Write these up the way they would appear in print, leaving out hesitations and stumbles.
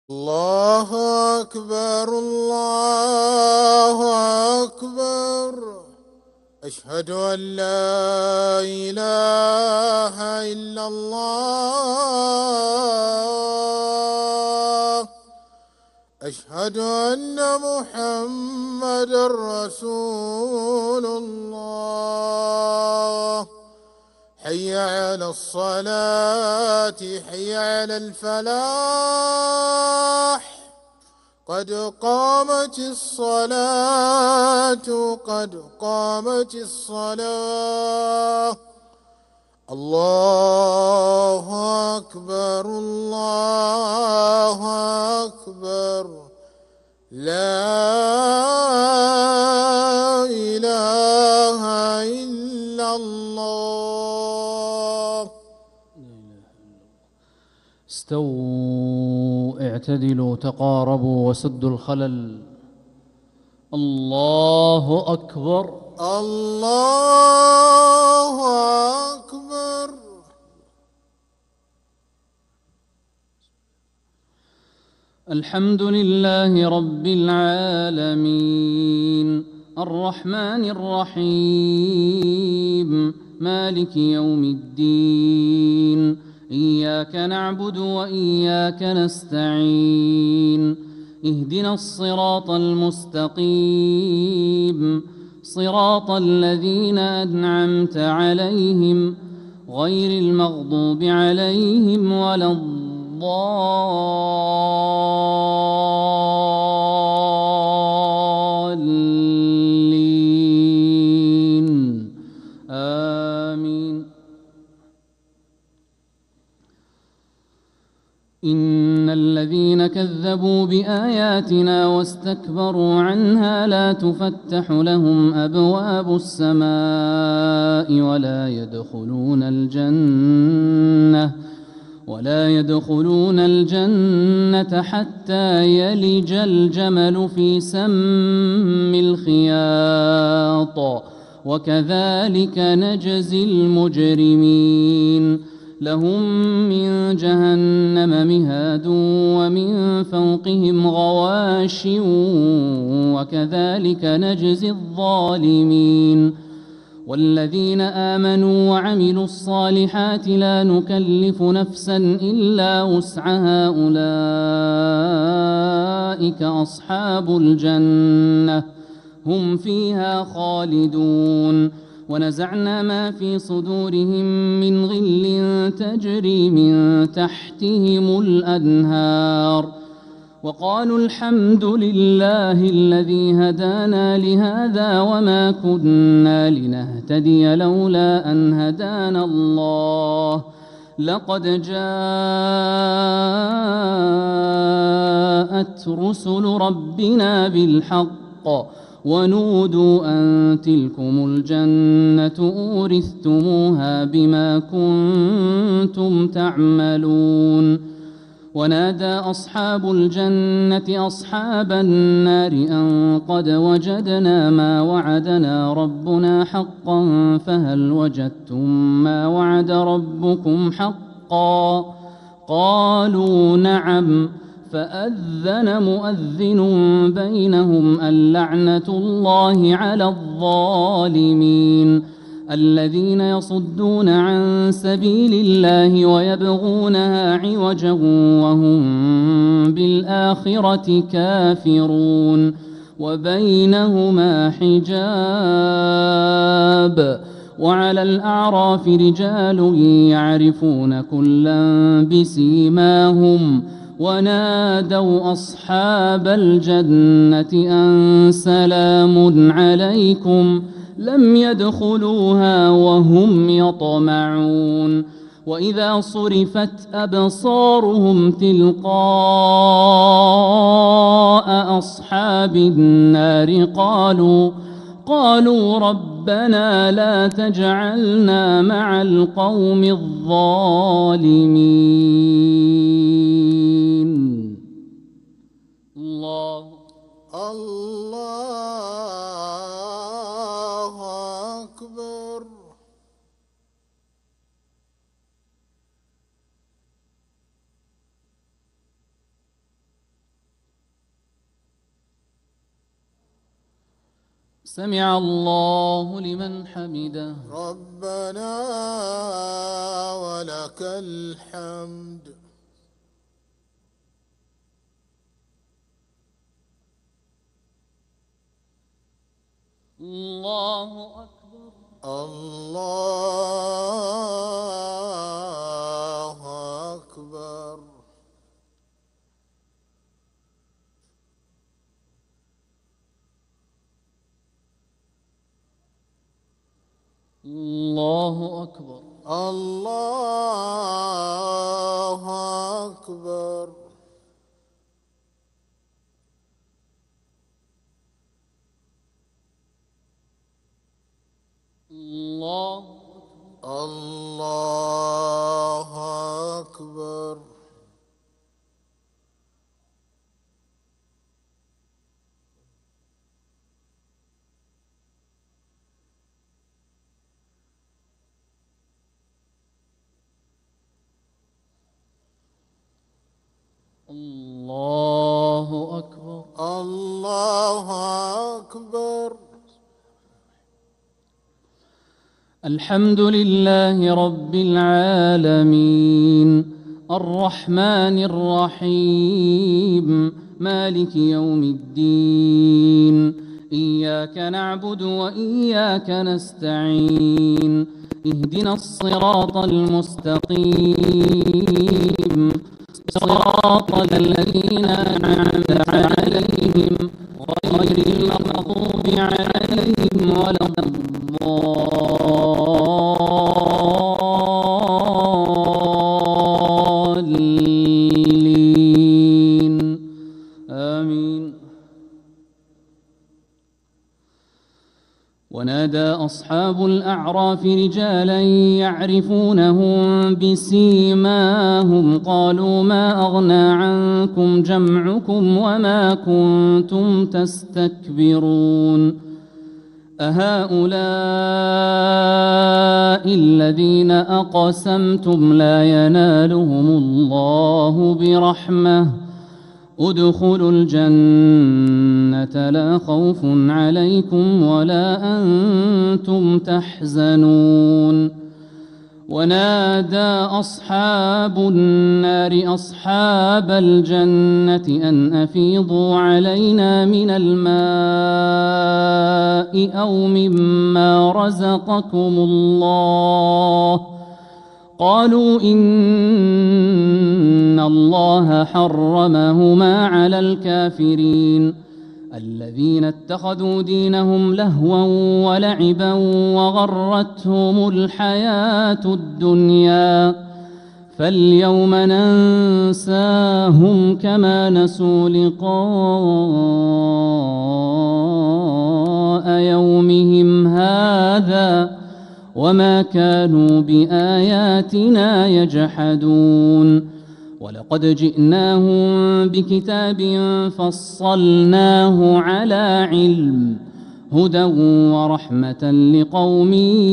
الله أكبر الله أكبر. أشهد أن لا إله إلا الله. أشهد أن محمد رسول الله. حي على الصلاة حي على الفلاح. قد قامت الصلاة قد قامت الصلاة. الله أكبر الله أكبر. لا إله إلا الله. استووا اعتدلوا تقاربوا وسدوا الخلل. الله أكبر الله أكبر. الحمد لله رب العالمين الرحمن الرحيم مالك يوم الدين. إياك نعبد وإياك نستعين. اهدنا الصراط المستقيم صراط الذين أنعمت عليهم غير المغضوب عليهم ولا الضالين آمين. إن الذين كذبوا بآياتنا واستكبروا عنها لا تفتح لهم أبواب السماء ولا يدخلون الجنة حتى يلج الجمل في سم الخياط وكذلك نجزي المجرمين. لهم من جهنم مهاد ومن فوقهم غواش وكذلك نجزي الظالمين. والذين آمنوا وعملوا الصالحات لا نكلف نفسا إلا وسعها أولئك أصحاب الجنة هم فيها خالدون. ونزعنا ما في صدورهم من غل تجري من تحتهم الأنهار وقالوا الحمد لله الذي هدانا لهذا وما كنا لنهتدي لولا أن هدانا الله لقد جاءت رسل ربنا بالحق ونودوا أن تلكم الجنة أورثتموها بما كنتم تعملون. ونادى أصحاب الجنة أصحاب النار أن قد وجدنا ما وعدنا ربنا حقا فهل وجدتم ما وعد ربكم حقا قالوا نعم. فأذن مؤذن بينهم اللعنة الله على الظالمين الذين يصدون عن سبيل الله ويبغونها عوجا وهم بالآخرة كافرون وبينهما حجاب. وعلى الأعراف رجال يعرفون كلا بسيماهم ونادوا أصحاب الجنة أن سلام عليكم لم يدخلوها وهم يطمعون. وإذا صرفت أبصارهم تلقاء أصحاب النار قالوا ربنا لا تجعلنا مع القوم الظالمين. الله أكبر. سمع الله لمن حمده. ربنا ولك الحمد. الله أكبر. الله أكبر. الله أكبر. الله أكبر. الله الله أكبر. الله أكبر. الله أكبر. الحمد لله رب العالمين الرحمن الرحيم مالك يوم الدين إياك نعبد وإياك نستعين اهدنا الصراط المستقيم صراط الذين أنعمت عليهم غير المغضوب عليهم ولا الضالين آمين. ونادى أصحاب الأعراف رجالا يعرفونهم بسيماهم قالوا ما أغنى عنكم جمعكم وما كنتم تستكبرون أهؤلاء الذين أقسمتم لا ينالهم الله برحمة ادخلوا الجنة لا خوف عليكم ولا أنتم تحزنون. ونادى أصحاب النار أصحاب الجنة أن أفيضوا علينا من الماء أو مما رزقكم الله قالوا إن الله حرمهما على الكافرين الذين اتخذوا دينهم لهوا ولعبا وغرتهم الحياة الدنيا فاليوم ننساهم كما نسوا لقاء يومهم هذا وما كانوا بآياتنا يجحدون. ولقد جئناهم بكتاب فصلناه على علم هدى ورحمة لقوم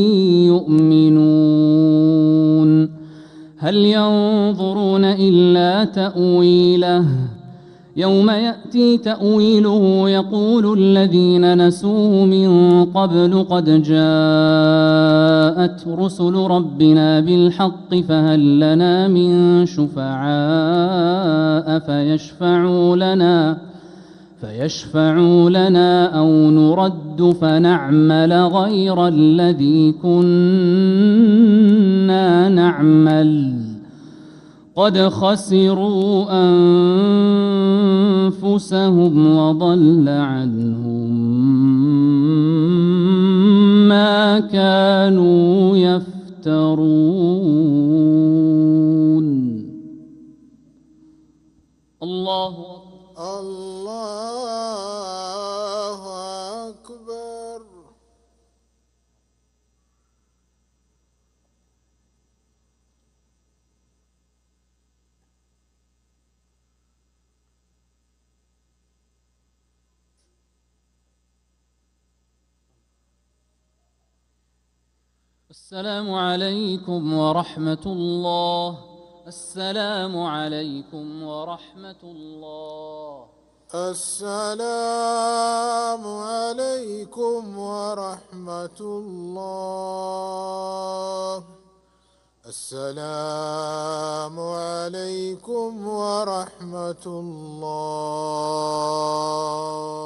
يؤمنون. هل ينظرون إلا تأويله يوم يأتي تأويله يقول الذين نسوه من قبل قد جاءت رسل ربنا بالحق فهل لنا من شفعاء فيشفعوا لنا أو نرد فنعمل غير الذي كنا نعمل قد خسروا أنفسهم وضل عنهم ما كانوا يفترون. الله أكبر. السلام عليكم ورحمة الله. السلام عليكم ورحمة الله. السلام عليكم ورحمة الله. السلام عليكم ورحمة الله.